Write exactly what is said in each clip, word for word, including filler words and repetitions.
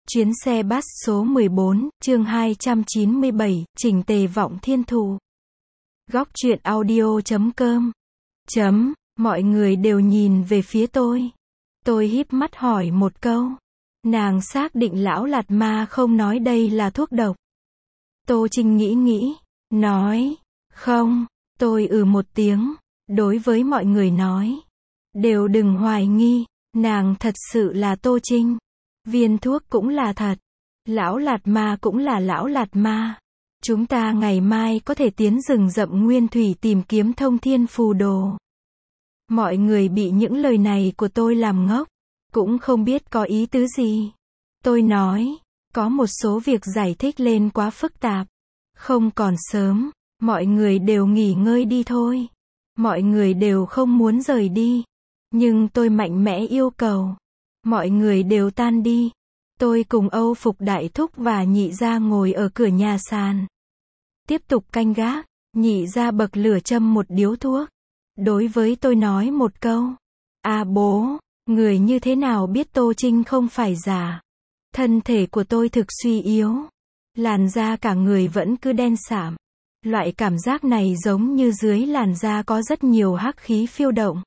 Chuyến xe bus số mười bốn, chương hai trăm chín mươi bảy, chỉnh tề vọng thiên thù. Góc truyện audio chấm com. Chấm, mọi người đều nhìn về phía tôi. Tôi híp mắt hỏi một câu. Nàng xác định lão lạt ma không nói đây là thuốc độc. Tô Trinh nghĩ nghĩ, nói, không, tôi ừ một tiếng, đối với mọi người nói. Đều đừng hoài nghi, nàng thật sự là Tô Trinh. Viên thuốc cũng là thật. Lão lạt ma cũng là lão lạt ma. Chúng ta ngày mai có thể tiến rừng rậm nguyên thủy tìm kiếm thông thiên phù đồ. Mọi người bị những lời này của tôi làm ngốc. Cũng không biết có ý tứ gì. Tôi nói, có một số việc giải thích lên quá phức tạp. Không còn sớm, mọi người đều nghỉ ngơi đi thôi. Mọi người đều không muốn rời đi. Nhưng tôi mạnh mẽ yêu cầu. Mọi người đều tan đi. Tôi cùng Âu Phục Đại Thúc và Nhị Gia ngồi ở cửa nhà sàn. Tiếp tục canh gác. Nhị Gia bậc lửa châm một điếu thuốc. Đối với tôi nói một câu. À bố, người như thế nào biết Tô Trinh không phải giả. Thân thể của tôi thực suy yếu. Làn da cả người vẫn cứ đen sạm. Loại cảm giác này giống như dưới làn da có rất nhiều hắc khí phiêu động.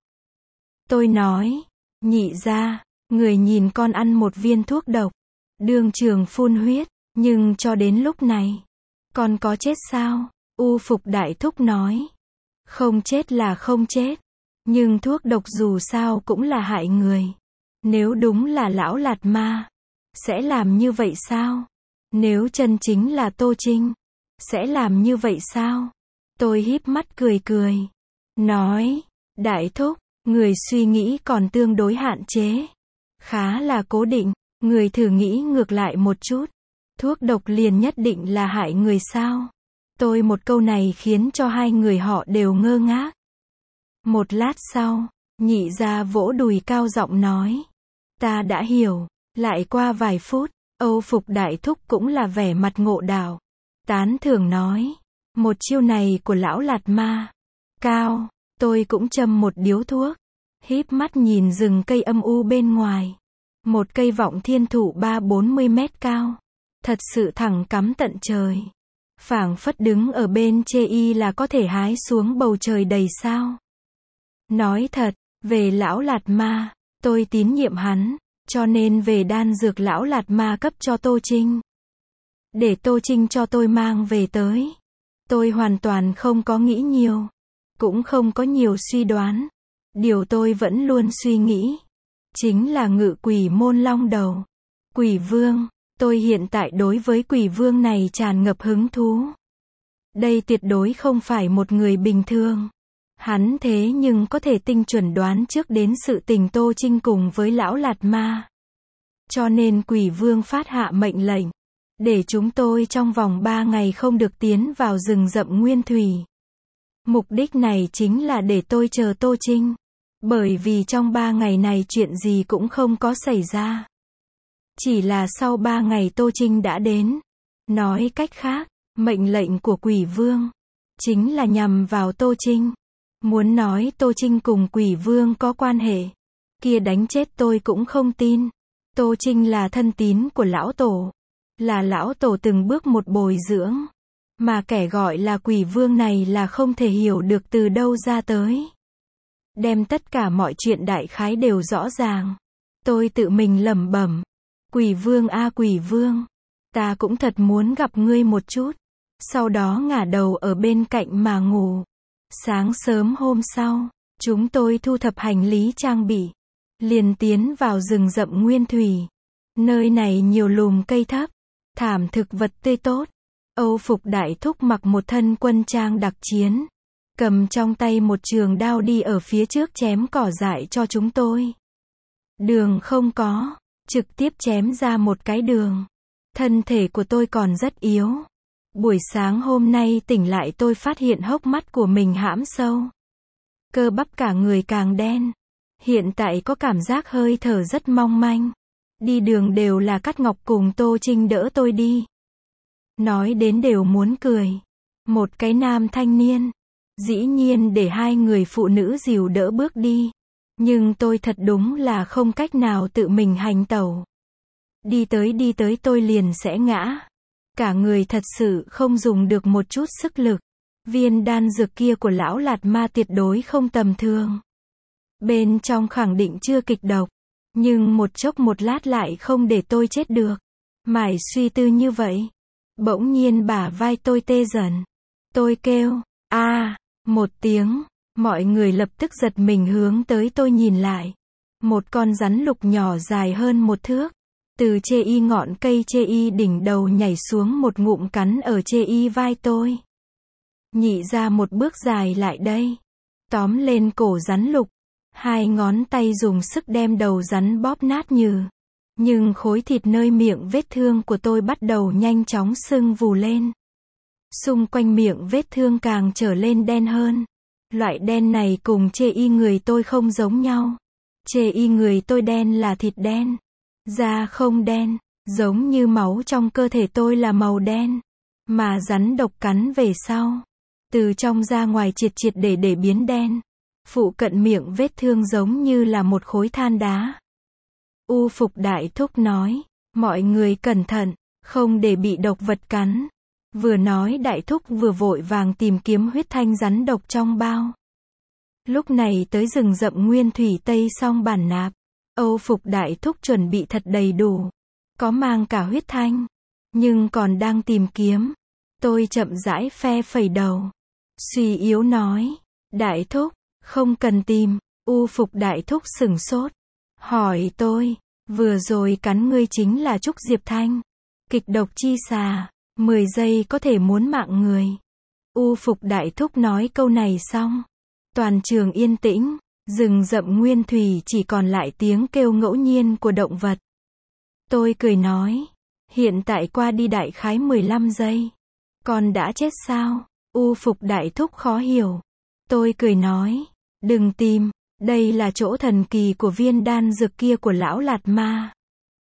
Tôi nói, Nhị Gia, người nhìn con ăn một viên thuốc độc, đương trường phun huyết, nhưng cho đến lúc này, con có chết sao? U Phục Đại Thúc nói, không chết là không chết, nhưng thuốc độc dù sao cũng là hại người. Nếu đúng là lão lạt ma, sẽ làm như vậy sao? Nếu chân chính là Tô Trinh, sẽ làm như vậy sao? Tôi híp mắt cười cười, nói, Đại Thúc, người suy nghĩ còn tương đối hạn chế. Khá là cố định, người thử nghĩ ngược lại một chút. Thuốc độc liền nhất định là hại người sao? Tôi một câu này khiến cho hai người họ đều ngơ ngác. Một lát sau, Nhị Gia vỗ đùi cao giọng nói. Ta đã hiểu. Lại qua vài phút, Âu Phục Đại Thúc cũng là vẻ mặt ngộ đạo. Tán thưởng nói. Một chiêu này của lão lạt ma. Cao. Tôi cũng châm một điếu thuốc. Híp mắt nhìn rừng cây âm u bên ngoài. Một cây vọng thiên thụ ba bốn mươi mét cao. Thật sự thẳng cắm tận trời. Phảng phất đứng ở bên chê y là có thể hái xuống bầu trời đầy sao. Nói thật, về lão lạt ma, tôi tín nhiệm hắn, cho nên về đan dược lão lạt ma cấp cho Tô Trinh. Để Tô Trinh cho tôi mang về tới. Tôi hoàn toàn không có nghĩ nhiều. Cũng không có nhiều suy đoán. Điều tôi vẫn luôn suy nghĩ. Chính là ngự quỷ môn long đầu. Quỷ vương. Tôi hiện tại đối với quỷ vương này tràn ngập hứng thú. Đây tuyệt đối không phải một người bình thường. Hắn thế nhưng có thể tinh chuẩn đoán trước đến sự tình Tô Trinh cùng với lão lạt ma. Cho nên quỷ vương phát hạ mệnh lệnh. Để chúng tôi trong vòng ba ngày không được tiến vào rừng rậm nguyên thủy. Mục đích này chính là để tôi chờ Tô Trinh. Bởi vì trong ba ngày này chuyện gì cũng không có xảy ra. Chỉ là sau ba ngày Tô Trinh đã đến. Nói cách khác, mệnh lệnh của quỷ vương chính là nhằm vào Tô Trinh. Muốn nói Tô Trinh cùng quỷ vương có quan hệ, kia đánh chết tôi cũng không tin. Tô Trinh là thân tín của lão tổ. Là lão tổ từng bước một bồi dưỡng. Mà kẻ gọi là quỷ vương này là không thể hiểu được từ đâu ra tới. Đem tất cả mọi chuyện đại khái đều rõ ràng. Tôi tự mình lẩm bẩm. Quỷ vương a quỷ vương. Ta cũng thật muốn gặp ngươi một chút. Sau đó ngả đầu ở bên cạnh mà ngủ. Sáng sớm hôm sau, chúng tôi thu thập hành lý trang bị. Liền tiến vào rừng rậm nguyên thủy. Nơi này nhiều lùm cây thấp. Thảm thực vật tươi tốt. Âu Phục Đại Thúc mặc một thân quân trang đặc chiến. Cầm trong tay một trường đao đi ở phía trước chém cỏ dại cho chúng tôi. Đường không có. Trực tiếp chém ra một cái đường. Thân thể của tôi còn rất yếu. Buổi sáng hôm nay tỉnh lại tôi phát hiện hốc mắt của mình hãm sâu. Cơ bắp cả người càng đen. Hiện tại có cảm giác hơi thở rất mong manh. Đi đường đều là Cát Ngọc cùng Tô Trinh đỡ tôi đi. Nói đến đều muốn cười. Một cái nam thanh niên. Dĩ nhiên để hai người phụ nữ dìu đỡ bước đi. Nhưng tôi thật đúng là không cách nào tự mình hành tẩu. Đi tới đi tới tôi liền sẽ ngã. Cả người thật sự không dùng được một chút sức lực. Viên đan dược kia của lão Lạt Ma tuyệt đối không tầm thường. Bên trong khẳng định chưa kịch độc. Nhưng một chốc một lát lại không để tôi chết được. Mải suy tư như vậy. Bỗng nhiên bả vai tôi tê dần. Tôi kêu, a một tiếng. Mọi người lập tức giật mình hướng tới tôi nhìn lại. Một con rắn lục nhỏ dài hơn một thước. Từ chê y ngọn cây chê y đỉnh đầu nhảy xuống một ngụm cắn ở chê y vai tôi. Nhị ra một bước dài lại đây. Tóm lên cổ rắn lục. Hai ngón tay dùng sức đem đầu rắn bóp nát nhừ. Nhưng khối thịt nơi miệng vết thương của tôi bắt đầu nhanh chóng sưng vù lên. Xung quanh miệng vết thương càng trở lên đen hơn. Loại đen này cùng chê y người tôi không giống nhau. Chê y người tôi đen là thịt đen. Da không đen, giống như máu trong cơ thể tôi là màu đen. Mà rắn độc cắn về sau. Từ trong ra ngoài triệt triệt để để biến đen. Phụ cận miệng vết thương giống như là một khối than đá. U Phục Đại Thúc nói, mọi người cẩn thận, không để bị độc vật cắn. Vừa nói Đại Thúc vừa vội vàng tìm kiếm huyết thanh rắn độc trong bao. Lúc này tới rừng rậm nguyên thủy Tây Song Bản Nạp. Âu Phục Đại Thúc chuẩn bị thật đầy đủ. Có mang cả huyết thanh. Nhưng còn đang tìm kiếm. Tôi chậm rãi phe phẩy đầu. Suy yếu nói. Đại Thúc, không cần tìm. U Phục Đại Thúc sửng sốt. Hỏi tôi. Vừa rồi cắn ngươi chính là Trúc Diệp Thanh. Kịch độc chi xà. mười giây có thể muốn mạng người. U Phục Đại Thúc nói câu này xong. Toàn trường yên tĩnh. Rừng rậm nguyên thủy chỉ còn lại tiếng kêu ngẫu nhiên của động vật. Tôi cười nói. Hiện tại qua đi đại khái mười lăm giây. Con đã chết sao? U Phục Đại Thúc khó hiểu. Tôi cười nói. Đừng tìm. Đây là chỗ thần kỳ của viên đan dược kia của lão Lạt Ma.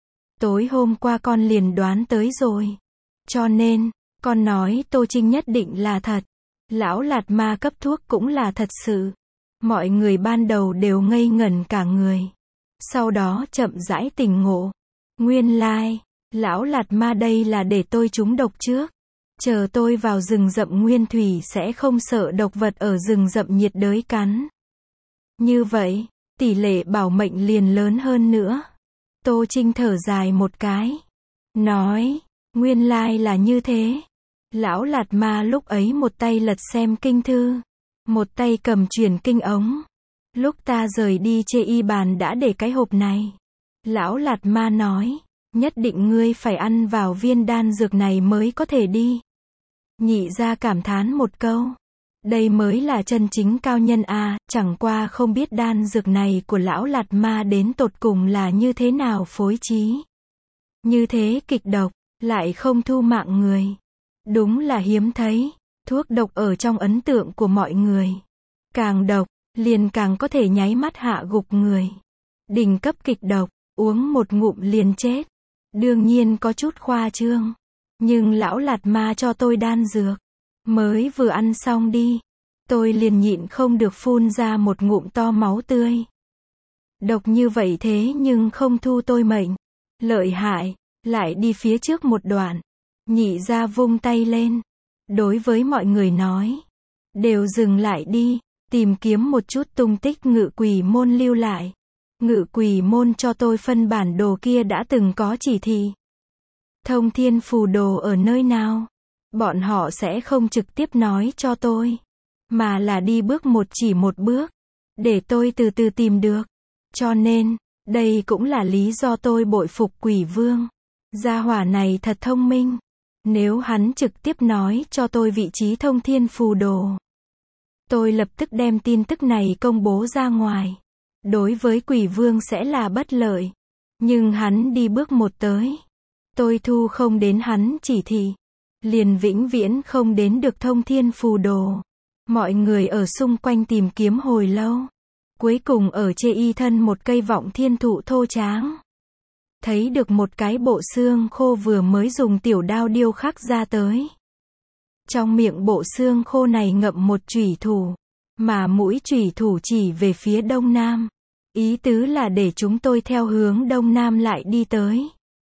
Tối hôm qua con liền đoán tới rồi. Cho nên, con nói Tô Trinh nhất định là thật. Lão Lạt Ma cấp thuốc cũng là thật sự. Mọi người ban đầu đều ngây ngẩn cả người. Sau đó chậm rãi tỉnh ngộ. Nguyên lai, lão Lạt Ma đây là để tôi trúng độc trước. Chờ tôi vào rừng rậm nguyên thủy sẽ không sợ độc vật ở rừng rậm nhiệt đới cắn. Như vậy, tỷ lệ bảo mệnh liền lớn hơn nữa. Tô Trinh thở dài một cái. Nói, nguyên lai là như thế. Lão Lạt Ma lúc ấy một tay lật xem kinh thư. Một tay cầm truyền kinh ống. Lúc ta rời đi chê y bàn đã để cái hộp này. Lão Lạt Ma nói, nhất định ngươi phải ăn vào viên đan dược này mới có thể đi. Nhị ra cảm thán một câu. Đây mới là chân chính cao nhân a, chẳng qua không biết đan dược này của lão Lạt Ma đến tột cùng là như thế nào phối trí. Như thế kịch độc, lại không thu mạng người. Đúng là hiếm thấy. Thuốc độc ở trong ấn tượng của mọi người. Càng độc, liền càng có thể nháy mắt hạ gục người. Đỉnh cấp kịch độc, uống một ngụm liền chết. Đương nhiên có chút khoa trương. Nhưng lão Lạt Ma cho tôi đan dược. Mới vừa ăn xong đi. Tôi liền nhịn không được phun ra một ngụm to máu tươi. Độc như vậy thế nhưng không thu tôi mệnh. Lợi hại, lại đi phía trước một đoạn. Nhị ra vung tay lên. Đối với mọi người nói. Đều dừng lại đi. Tìm kiếm một chút tung tích Ngự Quỷ Môn lưu lại. Ngự Quỷ Môn cho tôi phân bản đồ kia đã từng có chỉ thị. Thông thiên phù đồ ở nơi nào? Bọn họ sẽ không trực tiếp nói cho tôi. Mà là đi bước một chỉ một bước. Để tôi từ từ tìm được. Cho nên, đây cũng là lý do tôi bội phục Quỷ Vương. Gia hỏa này thật thông minh. Nếu hắn trực tiếp nói cho tôi vị trí thông thiên phù đồ. Tôi lập tức đem tin tức này công bố ra ngoài. Đối với Quỷ Vương sẽ là bất lợi. Nhưng hắn đi bước một tới. Tôi thu không đến hắn chỉ thị. Liền vĩnh viễn không đến được thông thiên phù đồ. Mọi người ở xung quanh tìm kiếm hồi lâu. Cuối cùng ở chê y thân một cây vọng thiên thụ thô tráng. Thấy được một cái bộ xương khô vừa mới dùng tiểu đao điêu khắc ra tới. Trong miệng bộ xương khô này ngậm một chủy thủ. Mà mũi chủy thủ chỉ về phía đông nam. Ý tứ là để chúng tôi theo hướng đông nam lại đi tới.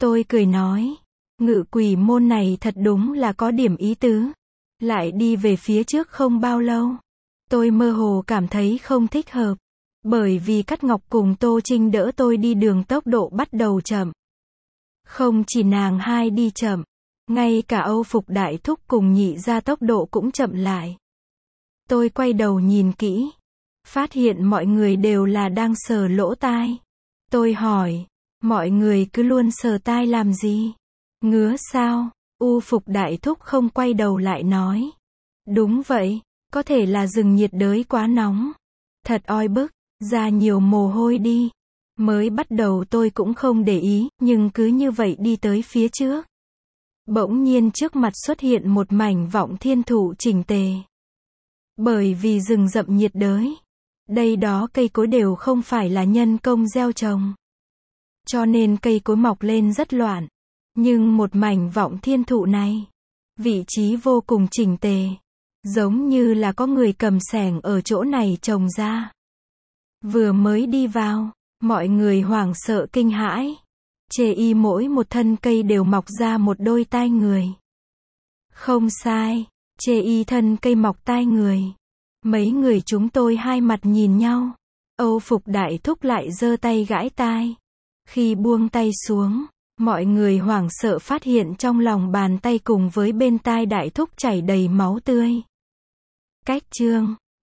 Tôi cười nói, ngự quỷ môn này thật đúng là có điểm ý tứ. Lại đi về phía trước không bao lâu, tôi mơ hồ cảm thấy không thích hợp. Bởi vì Cát Ngọc cùng Tô Trinh đỡ tôi đi đường tốc độ bắt đầu chậm. Không chỉ nàng hai đi chậm, ngay cả Âu Phục Đại Thúc cùng Nhị gia tốc độ cũng chậm lại. Tôi quay đầu nhìn kỹ, phát hiện mọi người đều là đang sờ lỗ tai. Tôi hỏi, mọi người cứ luôn sờ tai làm gì? Ngứa sao? U Phục Đại Thúc không quay đầu lại nói. Đúng vậy, có thể là rừng nhiệt đới quá nóng. Thật oi bức, ra nhiều mồ hôi đi. Mới bắt đầu tôi cũng không để ý, nhưng cứ như vậy đi tới phía trước. Bỗng nhiên trước mặt xuất hiện một mảnh vọng thiên thụ chỉnh tề. Bởi vì rừng rậm nhiệt đới, đây đó cây cối đều không phải là nhân công gieo trồng. Cho nên cây cối mọc lên rất loạn. Nhưng một mảnh vọng thiên thụ này, vị trí vô cùng chỉnh tề. Giống như là có người cầm xẻng ở chỗ này trồng ra. Vừa mới đi vào, mọi người hoảng sợ kinh hãi. Chê y mỗi một thân cây đều mọc ra một đôi tai người. Không sai, chê y thân cây mọc tai người. Mấy người chúng tôi hai mặt nhìn nhau. Âu Phục Đại Thúc lại giơ tay gãi tai. Khi buông tay xuống, mọi người hoảng sợ phát hiện trong lòng bàn tay cùng với bên tai Đại Thúc chảy đầy máu tươi. Cách chương